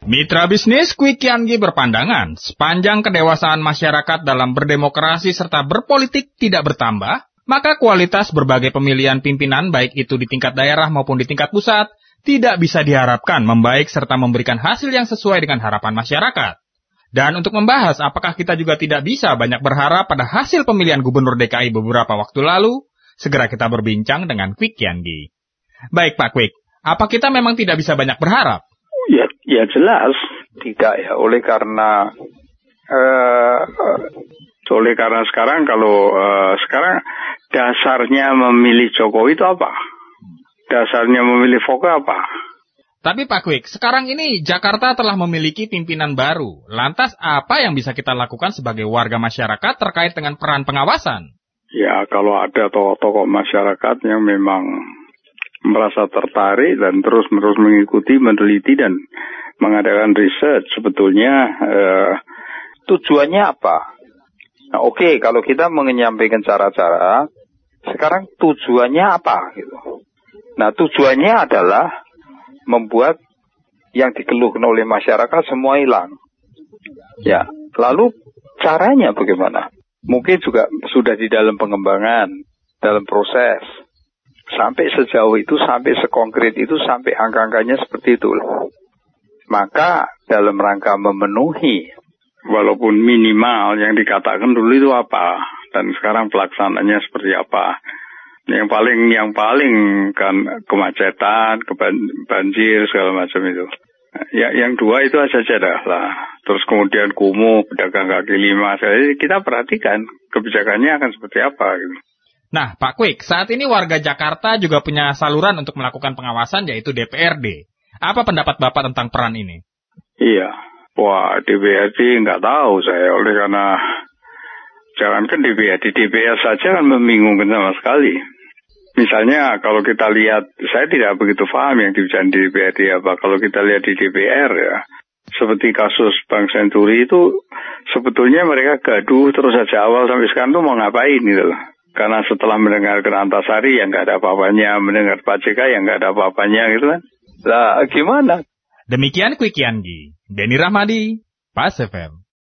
Mitra bisnis Kwik Kiangi berpandangan, sepanjang kedewasaan masyarakat dalam berdemokrasi serta berpolitik tidak bertambah, maka kualitas berbagai pemilihan pimpinan baik itu di tingkat daerah maupun di tingkat pusat tidak bisa diharapkan membaik serta memberikan hasil yang sesuai dengan harapan masyarakat. Dan untuk membahas apakah kita juga tidak bisa banyak berharap pada hasil pemilihan gubernur DKI beberapa waktu lalu, segera kita berbincang dengan Kwik Kiangi. Baik Pak Kwik, apa kita memang tidak bisa banyak berharap? Ya jelas tidak ya, oleh karena sekarang sekarang dasarnya memilih Jokowi itu apa? Dasarnya memilih Foke apa? Tapi Pak Kwik, sekarang ini Jakarta telah memiliki pimpinan baru. Lantas apa yang bisa kita lakukan sebagai warga masyarakat terkait dengan peran pengawasan? Ya kalau ada tokoh-tokoh masyarakat yang memang merasa tertarik dan terus-menerus mengikuti, meneliti dan mengadakan riset, sebetulnya tujuannya apa? Nah, oke, kalau kita menyampaikan cara-cara, sekarang tujuannya apa? Gitu. Nah, tujuannya adalah membuat yang dikeluhkan oleh masyarakat semua hilang. Ya, lalu caranya bagaimana? Mungkin juga sudah di dalam pengembangan, dalam proses. Sampai sejauh itu, sampai sekonkret itu, sampai angka-angkanya seperti itu. Maka dalam rangka memenuhi, walaupun minimal yang dikatakan dulu itu apa, dan sekarang pelaksanaannya seperti apa. Yang paling kan kemacetan, banjir, segala macam itu. Ya, yang dua itu saja dah lah. Terus kemudian kumuh, pedagang kaki lima. Jadi kita perhatikan kebijakannya akan seperti apa gitu. Nah, Pak Kwik, saat ini warga Jakarta juga punya saluran untuk melakukan pengawasan, yaitu DPRD. Apa pendapat Bapak tentang peran ini? Iya, wah DPRD nggak tahu saya, oleh karena jangankan DPRD, DPR saja kan membingungkan sama sekali. Misalnya kalau kita lihat, saya tidak begitu paham yang dibicarakan di DPRD apa. Kalau kita lihat di DPR ya, seperti kasus Bank Senturi itu, sebetulnya mereka gaduh terus saja awal sampai sekarang tuh mau ngapain gitu loh. Karena setelah mendengarkan Antasari yang nggak ada apa-apanya, mendengar Pak JK yang nggak ada apa-apanya gitu kan. Lah gimana? Demikian Kwik Kiangi, Denny Rahmadi, Pas FM.